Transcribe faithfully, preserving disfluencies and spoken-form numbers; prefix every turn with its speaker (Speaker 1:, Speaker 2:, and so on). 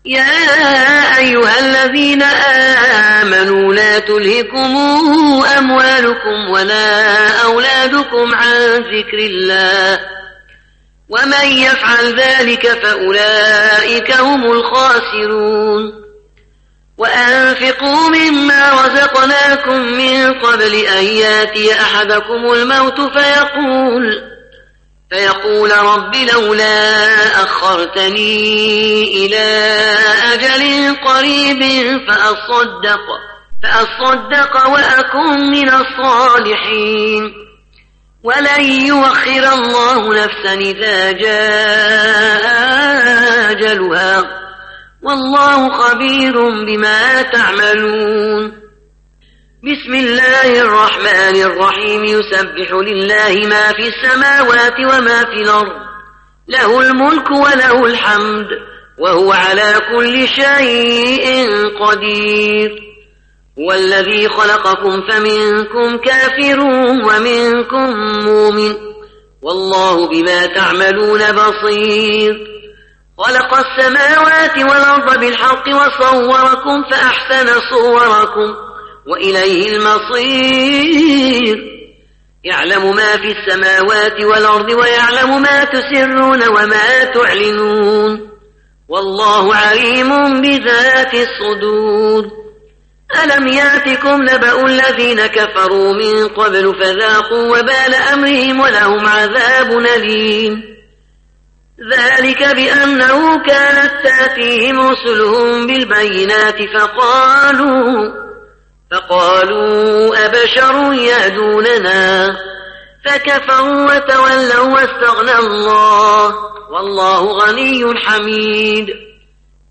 Speaker 1: يا أيها الذين آمنوا لا تلهكم أموالكم ولا أولادكم عن ذكر الله ومن يفعل ذلك فأولئك هم الخاسرون وأنفقوا مما رزقناكم من قبل أن ياتي أحدكم الموت فيقول فيقول رب لولا أخرتني إلى أجل قريب فأصدق, فأصدق وأكن من الصالحين ولن يؤخر الله نفسا إذا جاء أجلها والله خبير بما تعملون. بسم الله الرحمن الرحيم. يسبح لله ما في السماوات وما في الأرض له الملك وله الحمد وهو على كل شيء قدير. هو الذي خلقكم فمنكم كافر ومنكم مؤمن والله بما تعملون بصير. خلق السماوات والأرض بالحق وصوركم فأحسن صوركم وإليه المصير. يعلم ما في السماوات والأرض ويعلم ما تسرون وما تعلنون والله عليم بذات الصدور. ألم يأتكم نبأ الذين كفروا من قبل فذاقوا وبال أمرهم ولهم عذاب أليم. ذلك بأنه كانت تأتيهم رسلهم بالبينات فقالوا فقالوا أبشر يهدوننا فكفروا وتولوا واستغنى الله والله غني حميد.